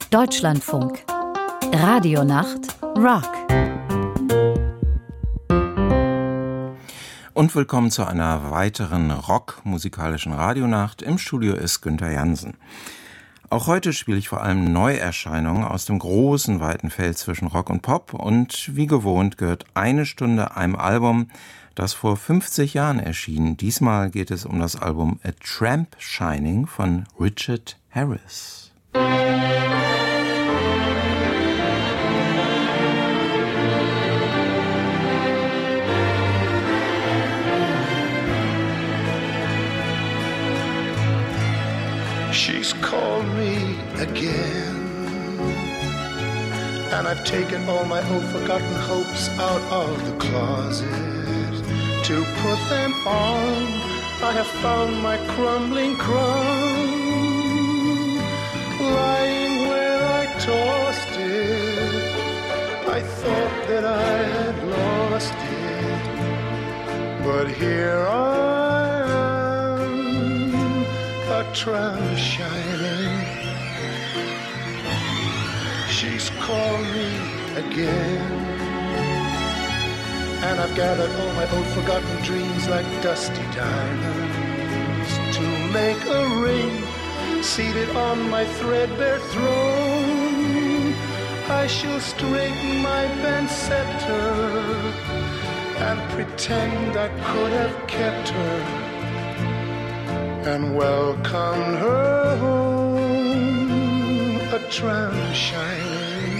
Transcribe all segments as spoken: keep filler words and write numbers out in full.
Deutschlandfunk. Radionacht Rock. Und willkommen zu einer weiteren rockmusikalischen Radionacht. Im Studio ist Günther Jansen. Auch heute spiele ich vor allem Neuerscheinungen aus dem großen, weiten Feld zwischen Rock und Pop. Und wie gewohnt gehört eine Stunde einem Album, das vor fünfzig Jahren erschien. Diesmal geht es um das Album A Tramp Shining von Richard Harris. She's called me again, and I've taken all my old forgotten hopes out of the closet to put them on. I have found my crumbling crown, lying where I tossed it. I thought that I had lost it, but here I am, a tramp shining. She's called me again, and I've gathered all my old forgotten dreams like dusty diamonds to make a ring seated on my threadbare throne. I shall straighten my bent scepter and pretend I could have kept her and welcome her home, a tramp shining.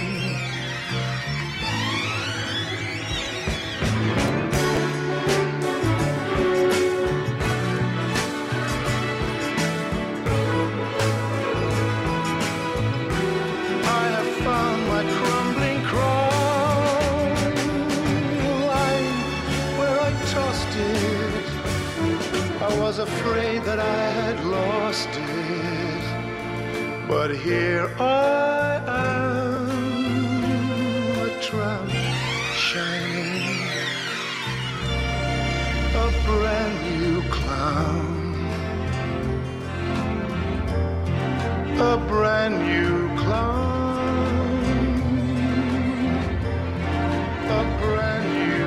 I have found my crumbling crown, lying where I tossed it. I was afraid that I had lost it, but here I am, a tramp shining, a brand new clown, a brand new clown, a brand new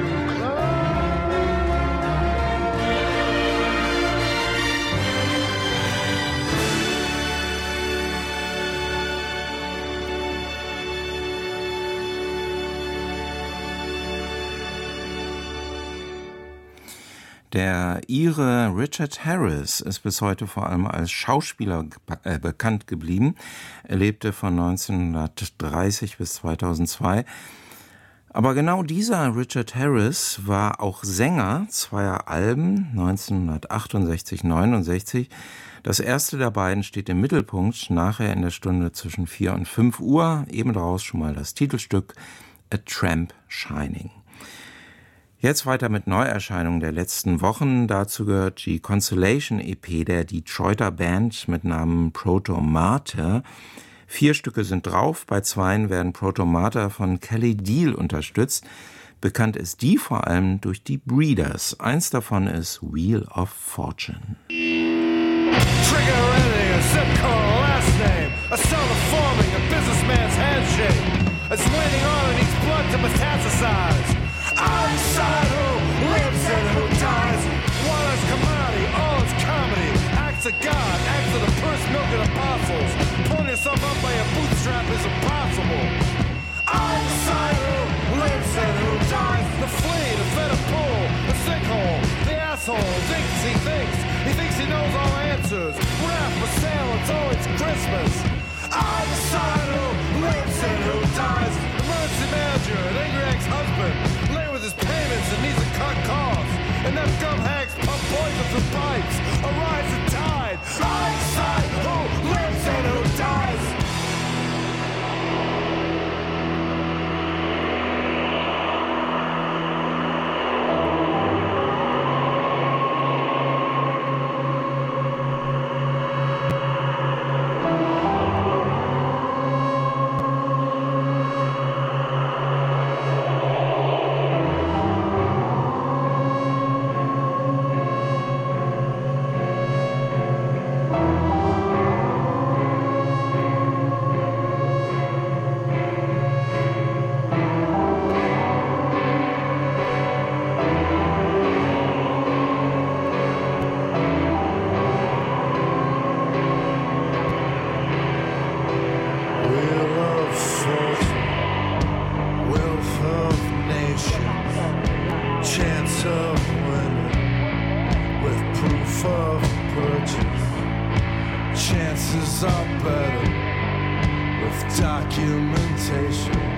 Der Ire Richard Harris ist bis heute vor allem als Schauspieler äh, bekannt geblieben. Er lebte von neunzehnhundertdreißig bis zweitausendzwei. Aber genau dieser Richard Harris war auch Sänger zweier Alben, neunzehnhundertachtundsechzig neunundsechzig. Das erste der beiden steht im Mittelpunkt, nachher in der Stunde zwischen vier und fünf Uhr. Eben daraus schon mal das Titelstück A Tramp Shining. Jetzt weiter mit Neuerscheinungen der letzten Wochen. Dazu gehört die Consolation-E P der Detroiter Band mit Namen Proto Martyr. Vier Stücke sind drauf, bei zweien werden Proto Martyr von Kelly Deal unterstützt. Bekannt ist die vor allem durch die Breeders. Eins davon ist Wheel of Fortune. Trigger editing, a zip code, a last name, a cell of forming, a businessman's handshake. It's waiting on and needs blood to metastasize. Outside who lives and who dies. One is commodity, all is comedy. Acts of God, acts of the purse milking apostles. Pulling yourself up by a bootstrap is impossible. Outside who lives and who dies. The flea, the fed up pool, the sinkhole, the asshole thinks he thinks. He thinks he knows all answers. Wrath for sale, it's always Christmas. Outside who lives and who dies. Emergency manager, an angry ex-husband. His payments and needs a cut cost. And them gum hags pump poison through pipes. A rising tide. Outside who lives and who dies. of documentation.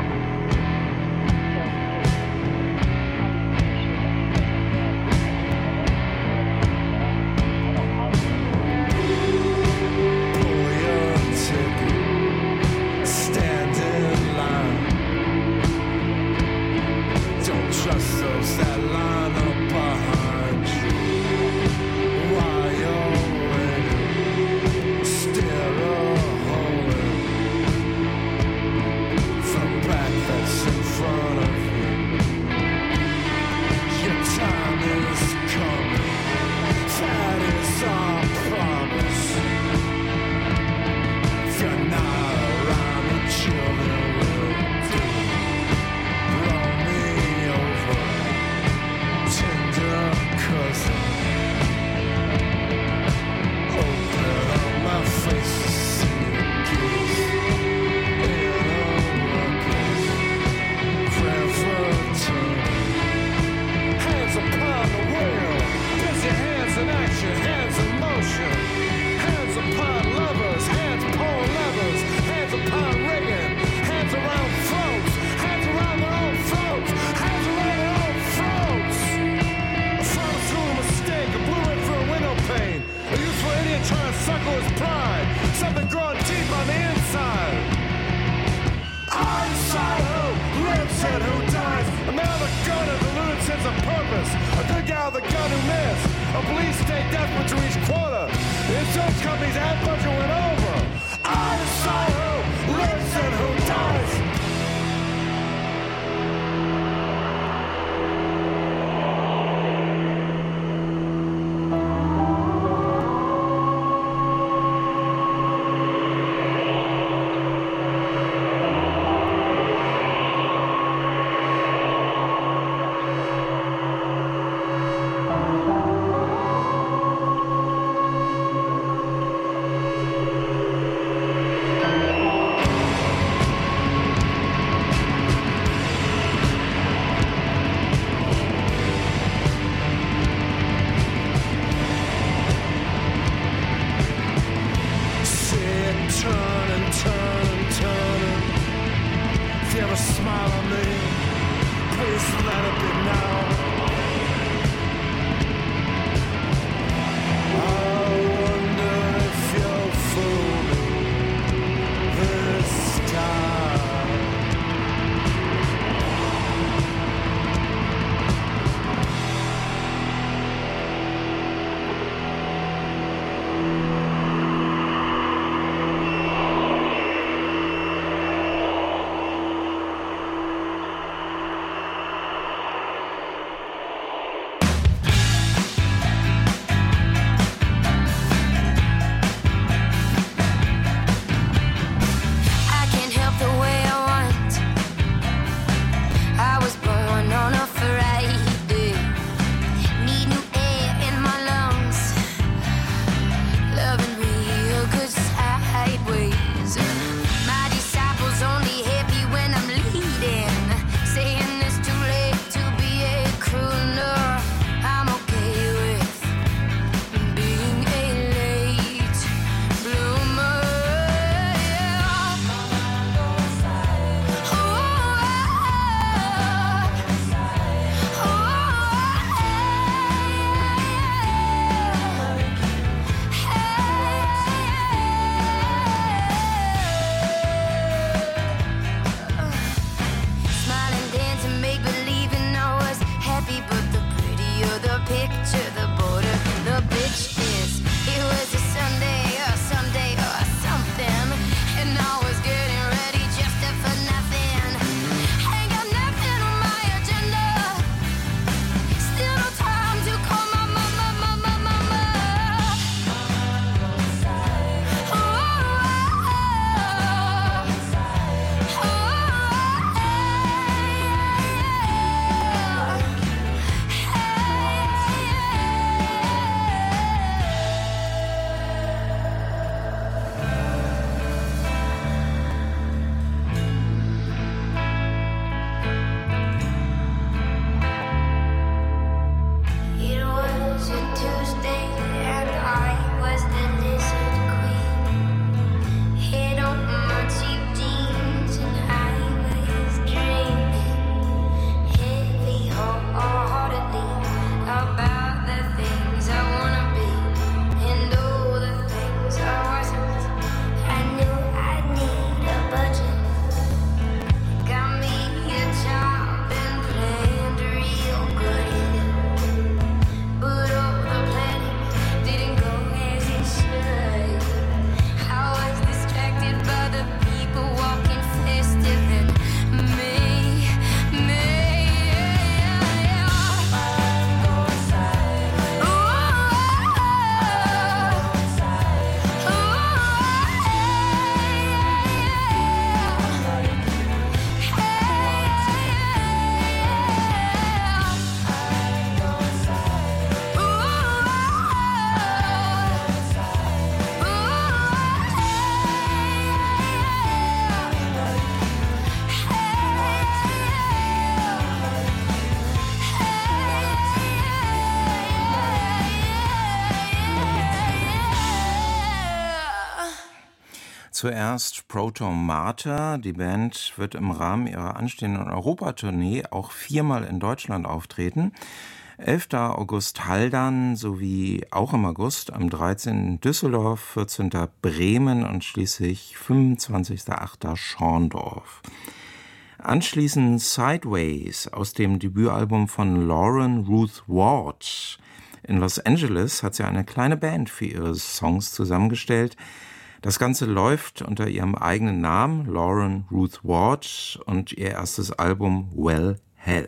Zuerst Proton Mater. Die Band wird im Rahmen ihrer anstehenden Europatournee auch viermal in Deutschland auftreten. elfter August Haldern sowie auch im August am dreizehnten Düsseldorf, vierzehnten Bremen und schließlich fünfundzwanzigsten achten Schorndorf. Anschließend Sideways aus dem Debütalbum von Lauren Ruth Ward. In Los Angeles hat sie eine kleine Band für ihre Songs zusammengestellt. Das Ganze läuft unter ihrem eigenen Namen, Lauren Ruth Ward, und ihr erstes Album Well Hell.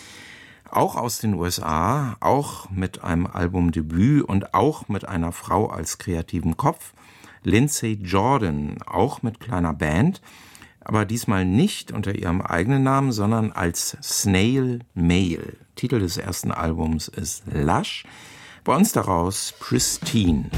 Auch aus den U S A, auch mit einem Albumdebüt und auch mit einer Frau als kreativen Kopf, Lindsay Jordan, auch mit kleiner Band, aber diesmal nicht unter ihrem eigenen Namen, sondern als Snail Mail. Titel des ersten Albums ist Lush, bei uns daraus Pristine.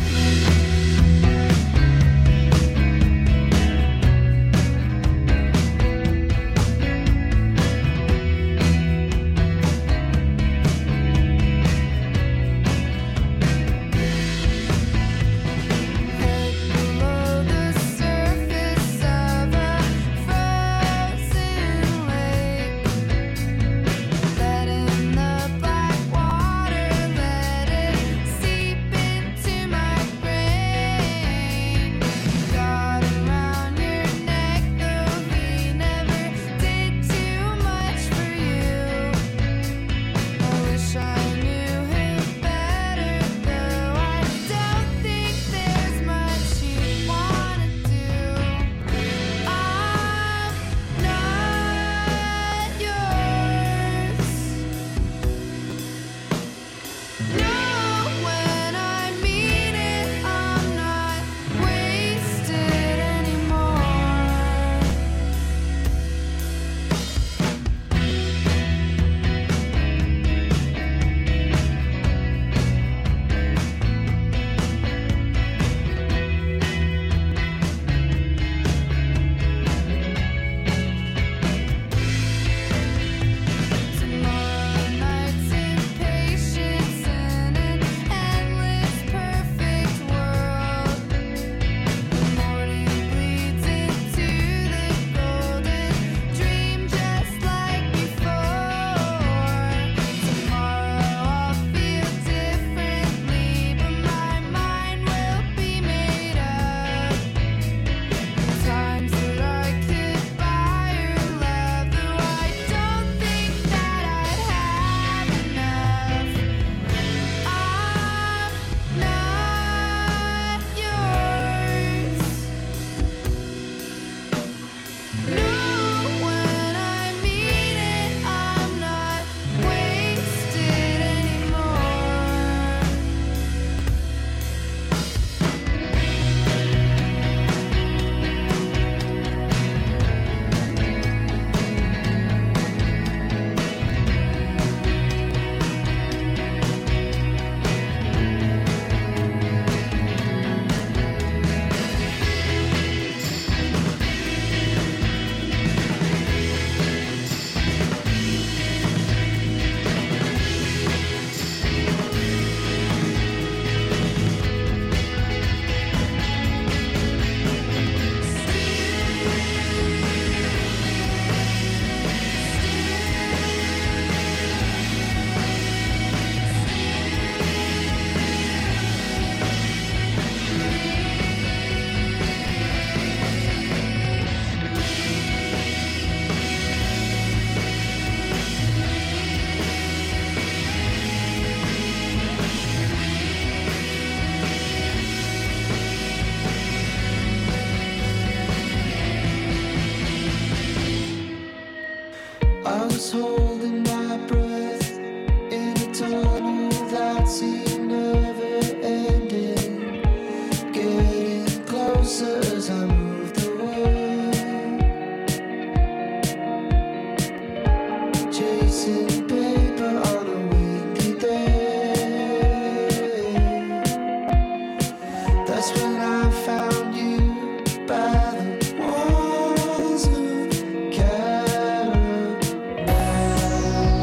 By the walls of Carolina.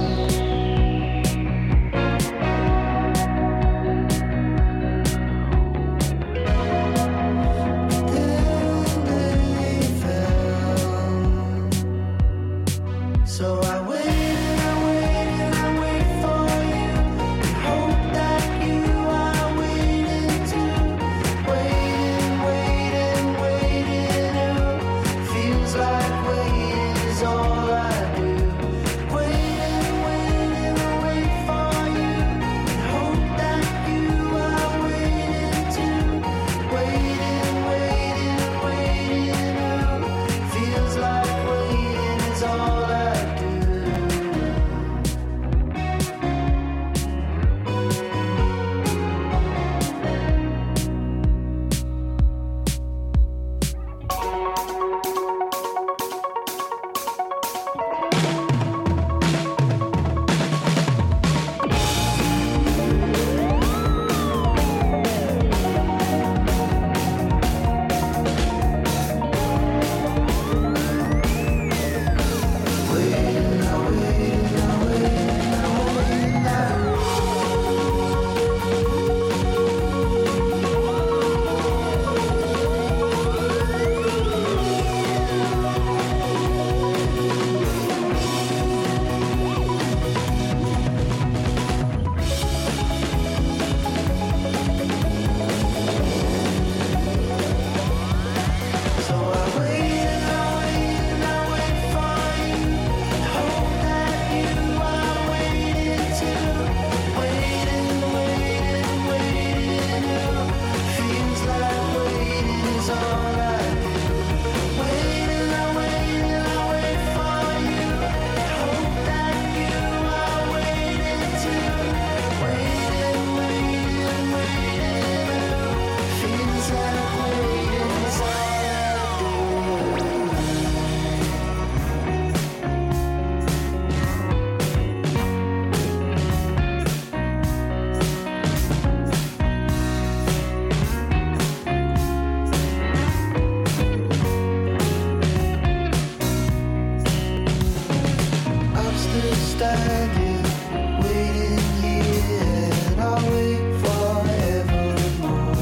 standing, waiting here, and I'll wait forevermore.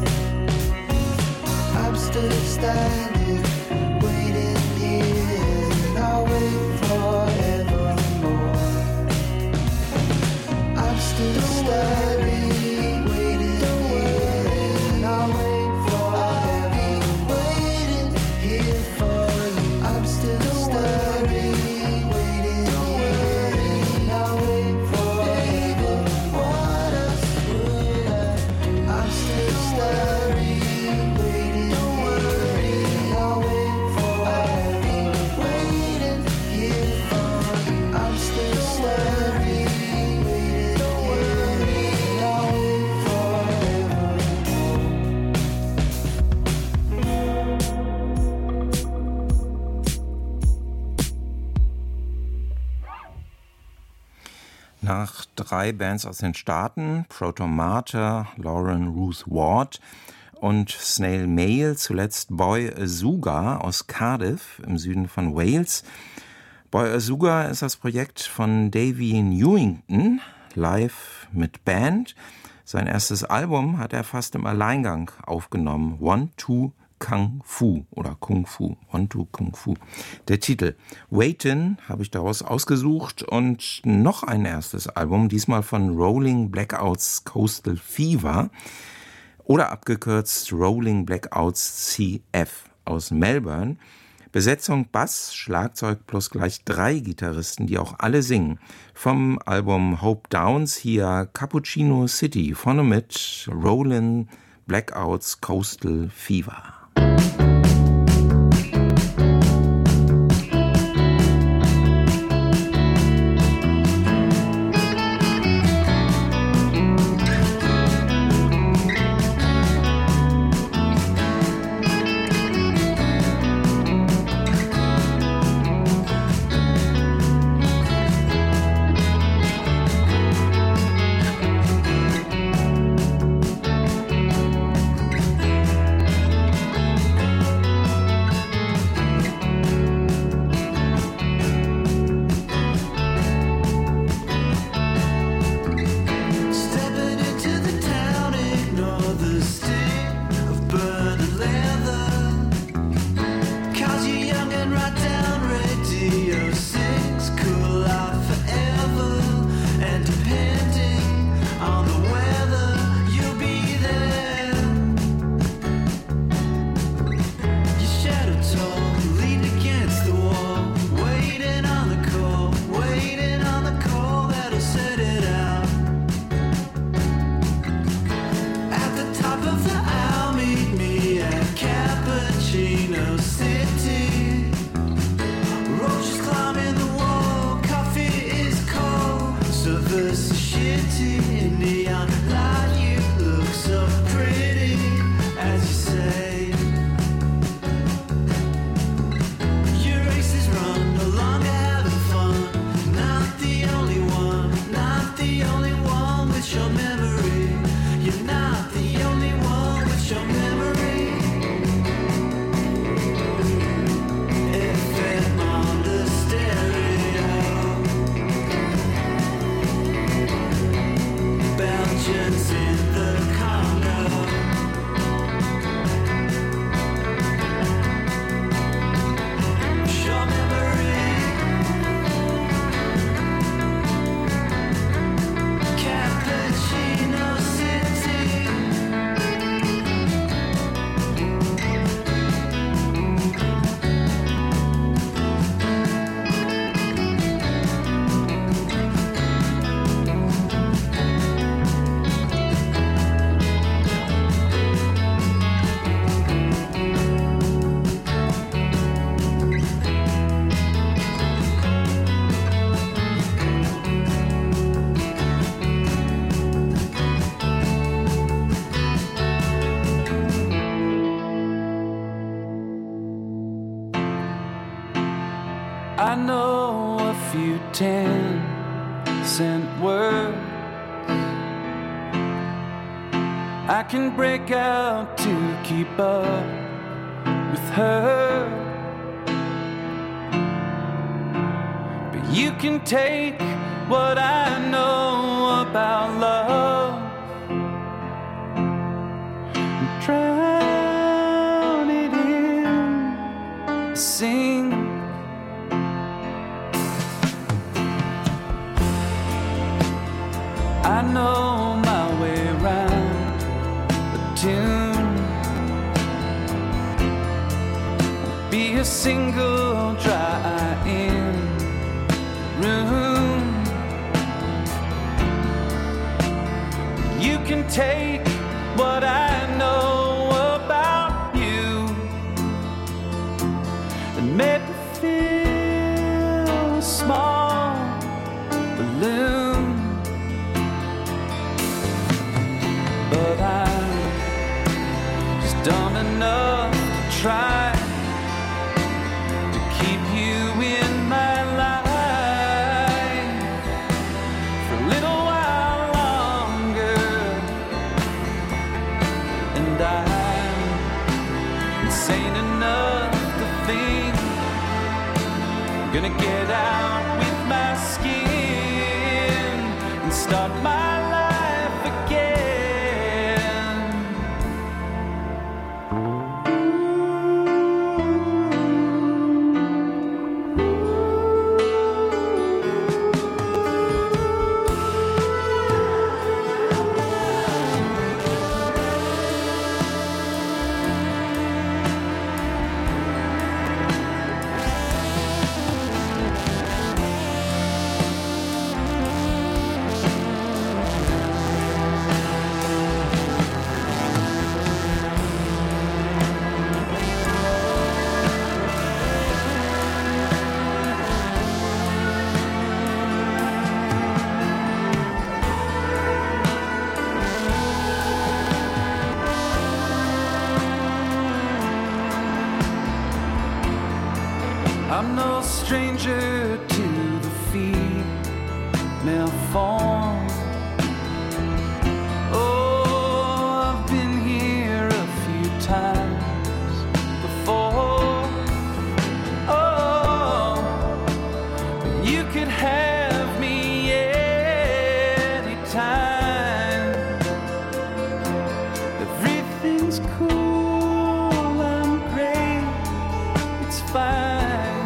I'm still standing, waiting here, and I'll wait forevermore. I'm still standing, waiting here, and I'll wait forever. Waiting here for you. I'm still standing, waiting here, and I'll wait forever. What else would I do? I'm still standing, waiting here, and I'll wait forever. Waiting here for you. I'm still standing, waiting here, and I'll wait forever. Nach drei Bands aus den Staaten, Proto-Martyr, Lauren Ruth Ward und Snail Mail, zuletzt Boy Azooga aus Cardiff im Süden von Wales. Boy Azooga ist das Projekt von Davy Newington, live mit Band. Sein erstes Album hat er fast im Alleingang aufgenommen, One, Two, Kung Fu oder Kung Fu, One, Two, Kung Fu. Der Titel Waitin' habe ich daraus ausgesucht und noch ein erstes Album, diesmal von Rolling Blackouts Coastal Fever oder abgekürzt Rolling Blackouts C F aus Melbourne. Besetzung Bass, Schlagzeug plus gleich drei Gitarristen, die auch alle singen. Vom Album Hope Downs hier Cappuccino City, vorne mit Rolling Blackouts Coastal Fever. I know a few ten cent words I can break out to keep up with her. But You can take what I know about love and drown it in a sing. I know my way around a tune. Be a single dry-in room. You can take what I know about you and make me feel a small balloon. But I'm just dumb enough to try to keep you in my life for a little while longer. And I'm insane enough to think I'm gonna get out with my skin and start my life again. I'm no stranger to the female form. Oh, I've been here a few times before. Oh, but you could have me anytime. Everything's cool, I'm great, it's fine.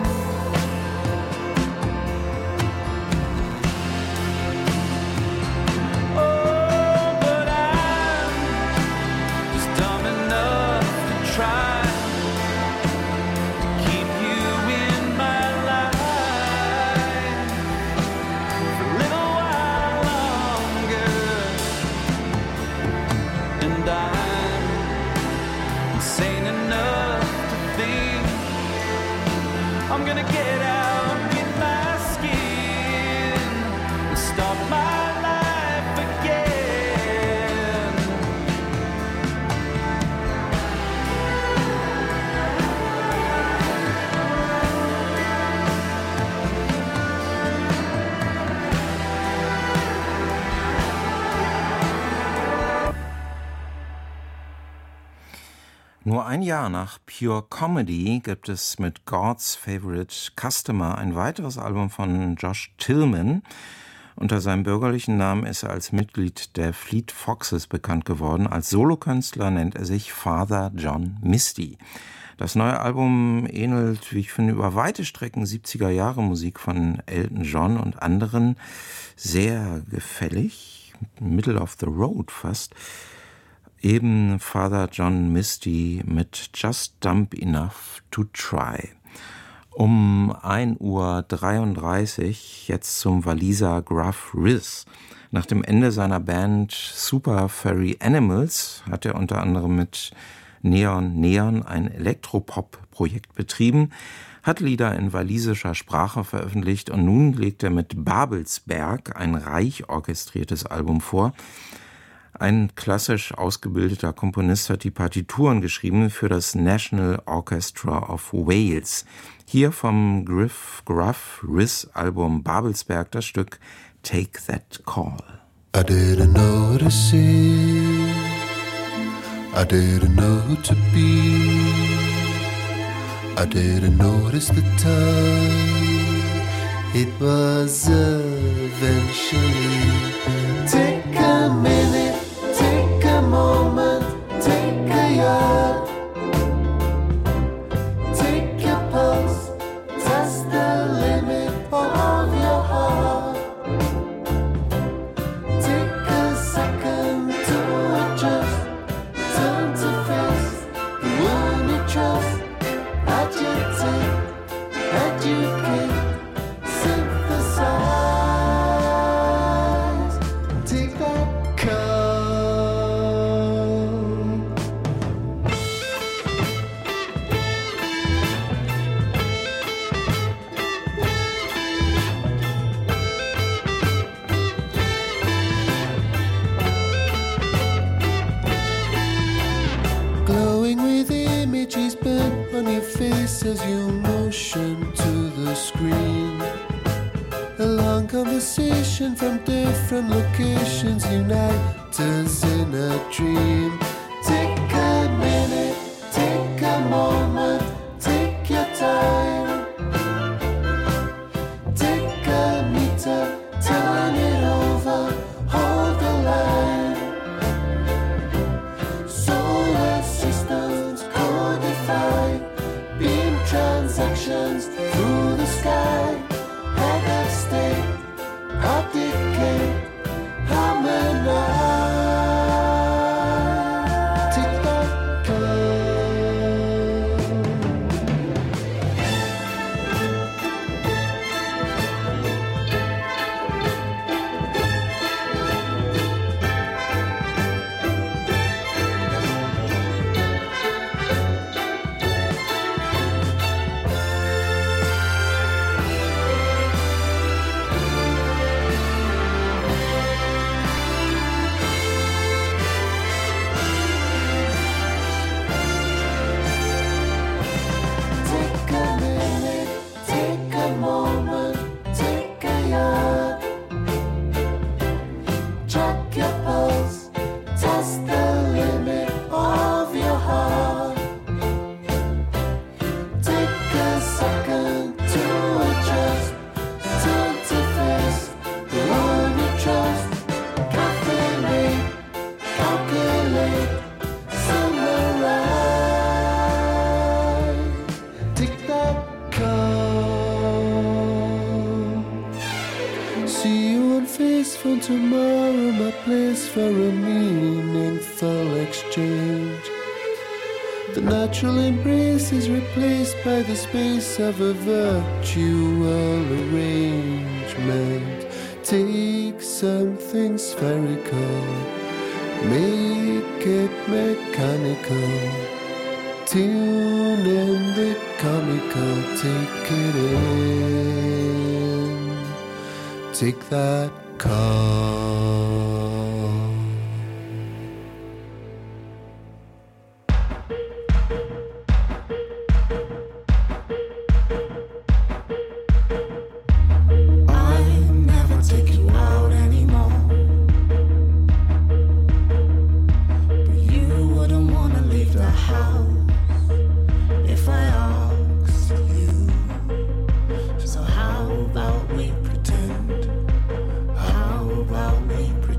I'm gonna get out with my skin and start my life again. Nur ein Jahr nach Pure Comedy gibt es mit God's Favorite Customer ein weiteres Album von Josh Tillman. Unter seinem bürgerlichen Namen ist er als Mitglied der Fleet Foxes bekannt geworden. Als Solokünstler nennt er sich Father John Misty. Das neue Album ähnelt, wie ich finde, über weite Strecken siebziger Jahre Musik von Elton John und anderen. Sehr gefällig, middle of the road fast. Eben Father John Misty mit Just Dumb Enough to Try. Um ein Uhr dreiunddreißig jetzt zum Waliser Gruff Rhys. Nach dem Ende seiner Band Super Furry Animals hat er unter anderem mit Neon Neon ein Elektropop-Projekt betrieben, hat Lieder in walisischer Sprache veröffentlicht und nun legt er mit Babelsberg ein reich orchestriertes Album vor. Ein klassisch ausgebildeter Komponist hat die Partituren geschrieben für das National Orchestra of Wales. Hier vom Griff Gruff Rhys Album Babelsberg das Stück Take That Call. I didn't notice it, I didn't know who to be, I didn't notice the time it was eventually. Take a minute, take a moment, take a yard. Take your pulse, test the limit of your heart. Take a second to adjust, turn to face the one you trust. Agitate, educate, synthesize. Take that call. Glowing with images burnt on your face as you motion to the screen. A long conversation from different locations unite us in a dream. Take a minute, take a moment, take your time. Take a meter, turn it over, hold the line. Solar systems codified, beam transactions through the sky. Head of state, of decay, harmonize. Take that Take a minute, take a moment, take a yard. Check your pulse, test the limit of your heart. Take a second to adjust, turn to face the one you trust. Caffeinate, calculate, summarize. Take that call. See you on FacePhone tomorrow, my place for a meaningful exchange. The natural embrace is replaced by the space of a virtual arrangement. Take something spherical, make it mechanical. Tune in the comical, take it in. Take that call. I never take you out anymore, but you wouldn't wanna leave the house if I asked you. So how about we pretend? How about we pretend?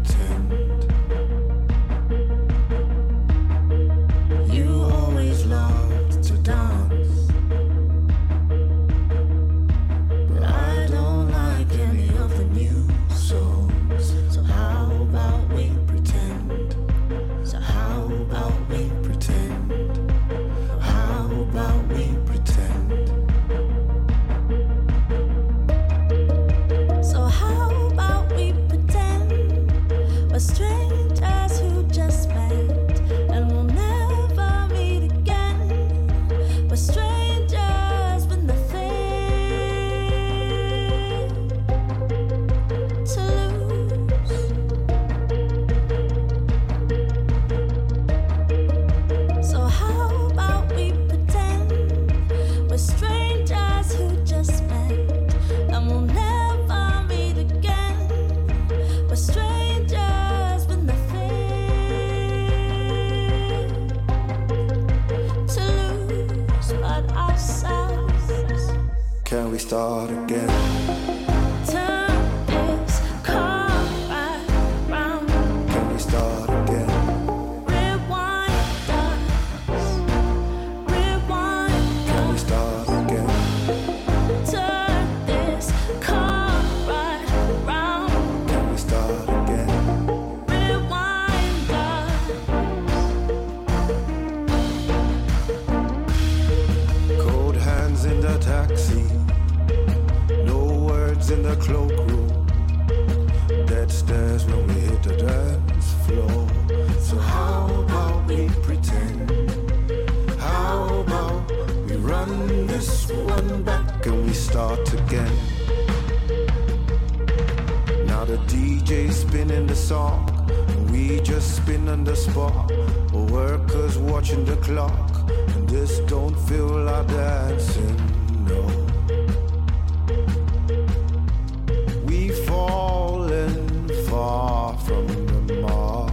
start again? Turn this car right round. Can we start again? Rewind us. Rewind Can we us. start again? Turn this car right round. Can we start again? Rewind us. Cold hands in the taxi, no words in the cloakroom, dead stares when we hit the dance floor. So how about we pretend? How about we run this one back and we start again? Now the D J's spinning the song, and we just spin on the spot. Workers watching the clock, and this don't feel like dancing, no. We fallen far from the mark.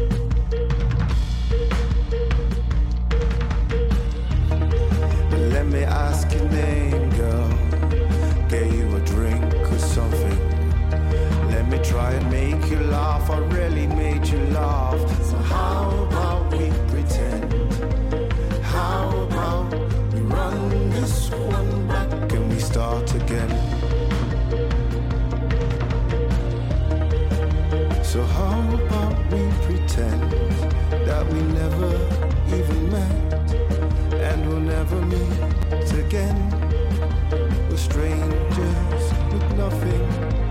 Let me ask your name, girl. Get you a drink or something. Let me try and make you laugh. I really made you laugh. So how about we pretend? How about we run this one back and we start again? So how about we pretend that we never even met and we'll never meet again? We're strangers with nothing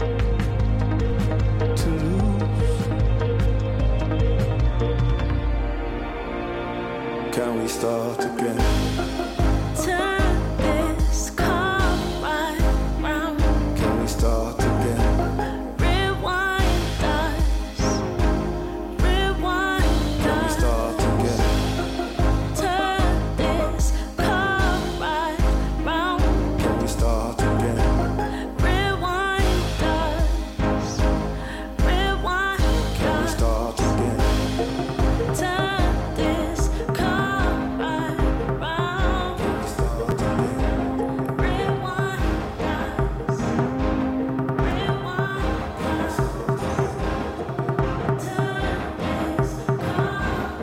to lose. Can we start again? Turn this car right round. Can we start again? Rewind us. Rewind Can we us. start again? Turn this car right round. Can we start again? Rewind us. Rewind Can we us. start again? Turn this car right round. Can we start again? Rewind us. Rewind us. Turn this car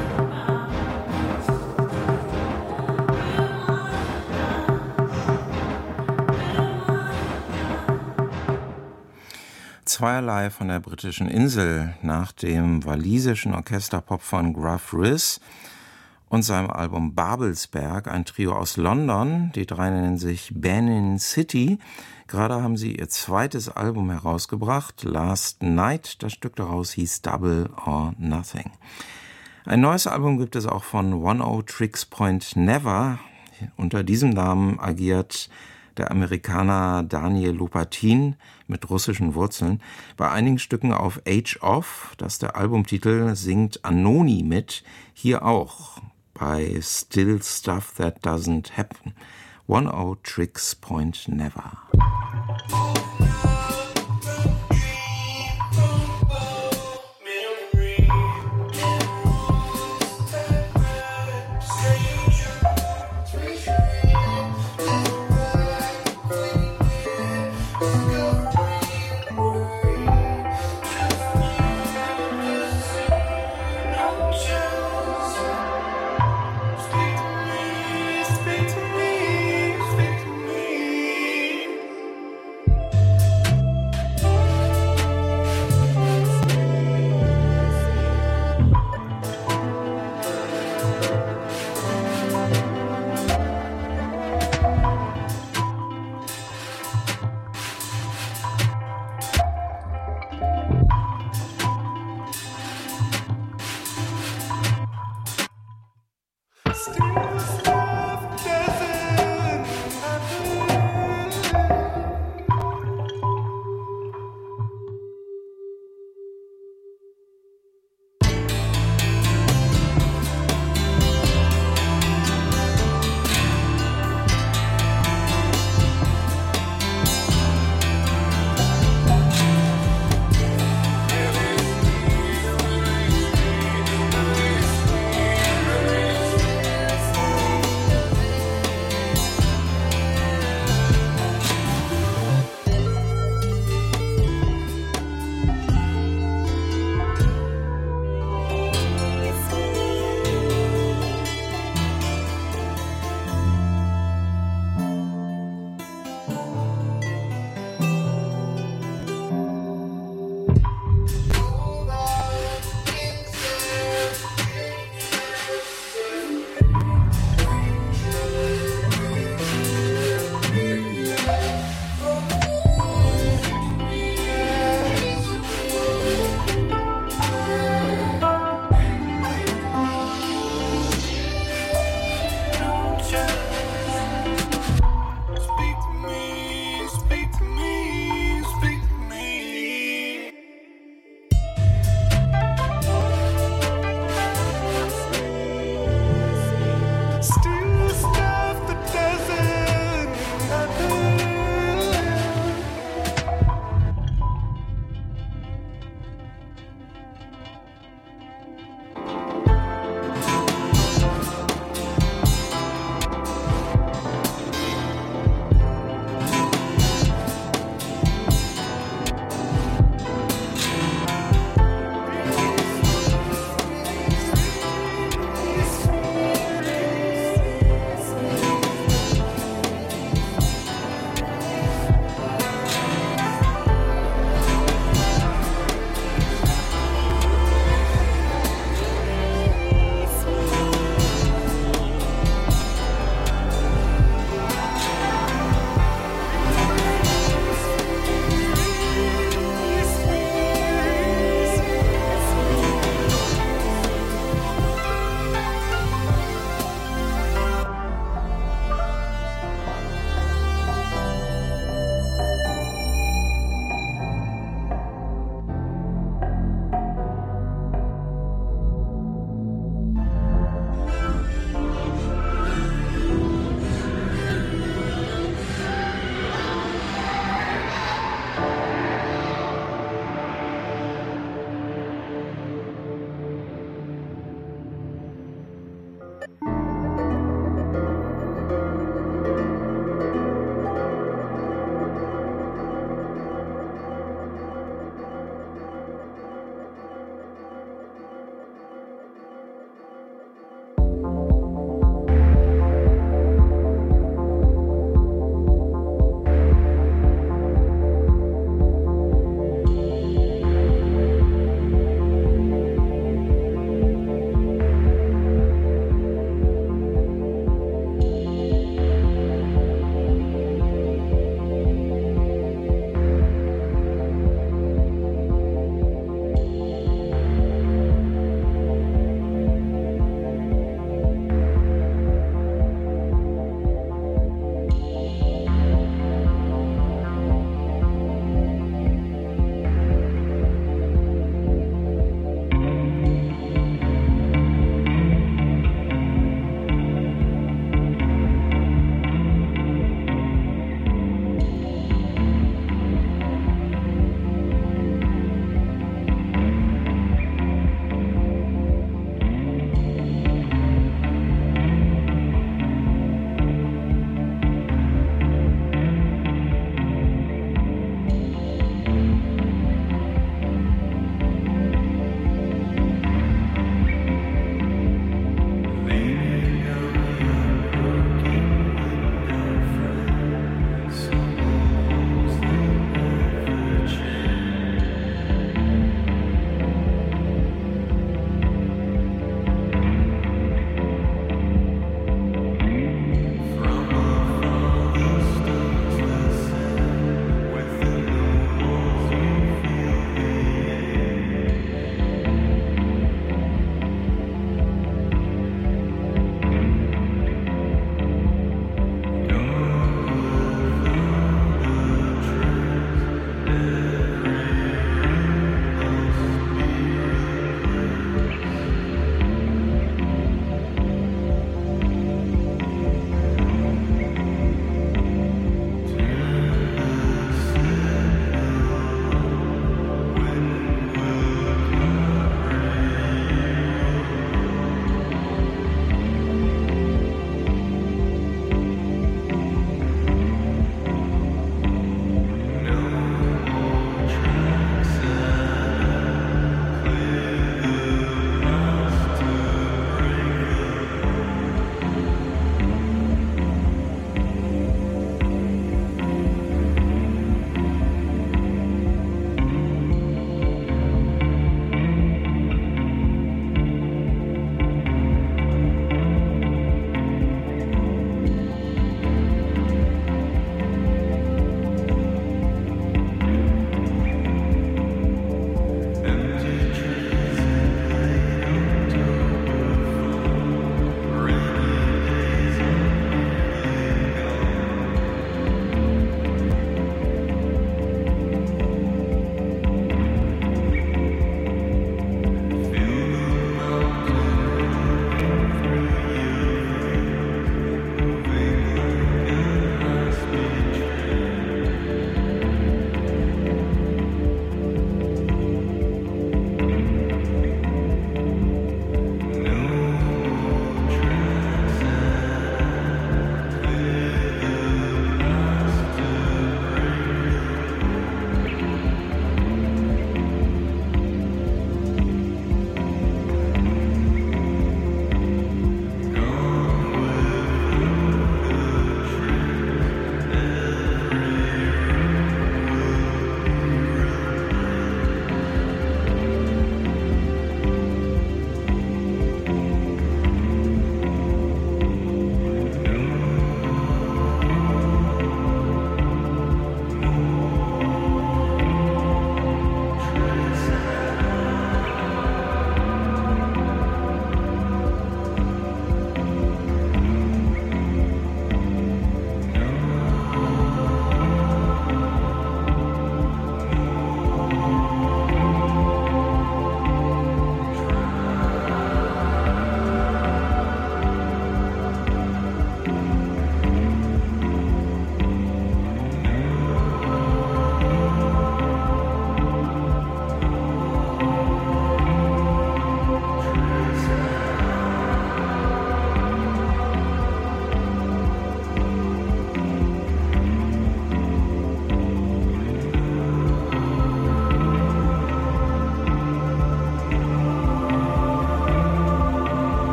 Zweierlei von der britischen Insel nach dem walisischen Orchesterpop von Gruff Rhys und seinem Album Babelsberg, ein Trio aus London. Die drei nennen sich Benin City. Gerade haben sie ihr zweites Album herausgebracht, Last Night. Das Stück daraus hieß Double or Nothing. Ein neues Album gibt es auch von One O Tricks Point Never. Unter diesem Namen agiert der Amerikaner Daniel Lopatin mit russischen Wurzeln. Bei einigen Stücken auf Age Of, das ist der Albumtitel, singt Anoni mit. Hier auch bei Still Stuff That Doesn't Happen. One O Tricks Point Never.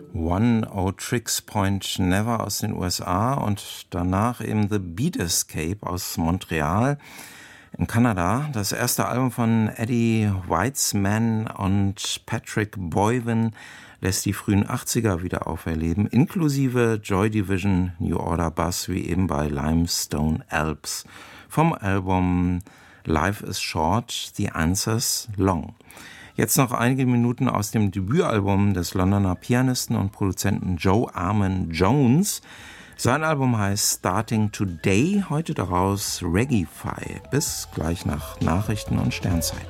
One O Tricks Point Never aus den U S A und danach eben The Beat Escape aus Montreal in Kanada. Das erste Album von Eddie Weitzman und Patrick Boivin lässt die frühen achtziger wieder auferleben, inklusive Joy Division, New Order Bass, wie eben bei Limestone Alps. Vom Album Life is Short, The Answer's Long. Jetzt noch einige Minuten aus dem Debütalbum des Londoner Pianisten und Produzenten Joe Armon Jones. Sein Album heißt Starting Today, heute daraus Reggae-Fi. Bis gleich nach Nachrichten und Sternzeit.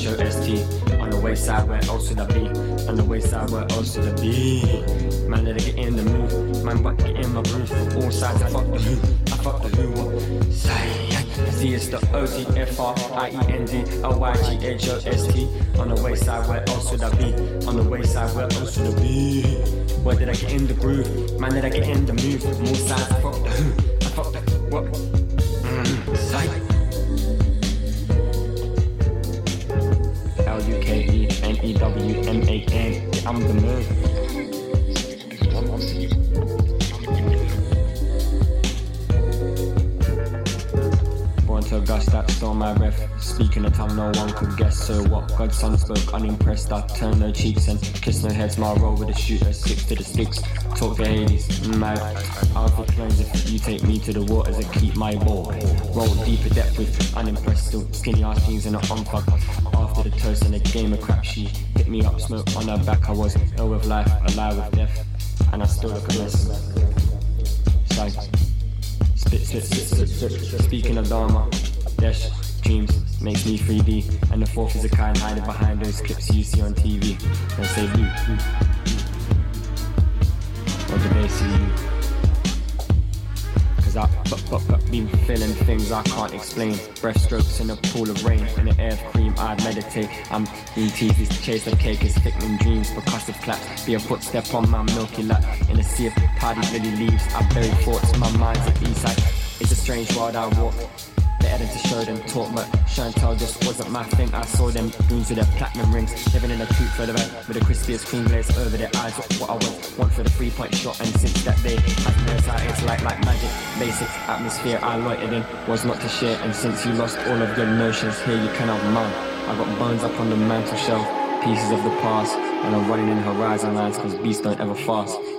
H O S T. On the west side, where else should I be? On the west side, where else should I be? Man, let it get in the mood. Man, what get in my groove? All sides, I fuck the who. I fuck the who. What? Say, see, it's the O T F R I E N D L Y G H O S T. On the west side, where else should I be? On the west side, where else should I be? Where did I get in the groove? Man, did I get in the mood? More sides, I fuck the who. I fuck the what? Mm, say. L U K E N E W M A N. I'm the move. Born to a gust that stole my breath. Speaking a tongue no one could guess. So what? God's son spoke unimpressed. I turned no cheeks and kissed no heads. My roll with a shooter, six to the sticks. Talk to Hades, mad. I'll be cleansed if you take me to the waters and keep my ball. Roll deeper depth with unimpressed. Still skinny ass jeans and a on fuck. After the toast and a game of crap, she hit me up, smoke on her back. I was ill with life, alive with death, and I still look a mess. So, spit, spit, spit, spit, spit. Speaking of Dharma, Desh, dreams, makes me three D. And the fourth is a kind hiding behind those clips you see on T V. They say blue, blue, blue. Or do they see you? Cause I but, but, but been feeling things I can't explain. Breaststrokes in a pool of rain. In the air of cream I'd meditate. I'm in teasers to chase the cake is thickening dreams. Percussive claps be a footstep on my milky lap. In a sea of party lily leaves I bury thoughts, my mind's at B-side. It's a strange world I walk. The editor showed them talk, but Chantal just wasn't my thing. I saw them goons with their platinum rings, living in a coupe for the van with the crispiest cream glaze over their eyes. What I want, want for the three-point shot, and since that day, I've noticed how it's like like magic. Basic atmosphere I loitered in was not to share, and since you lost all of your notions, here you cannot mine. I got bones up on the mantle shelf, pieces of the past, and I'm running in horizon lines, cause beasts don't ever fast.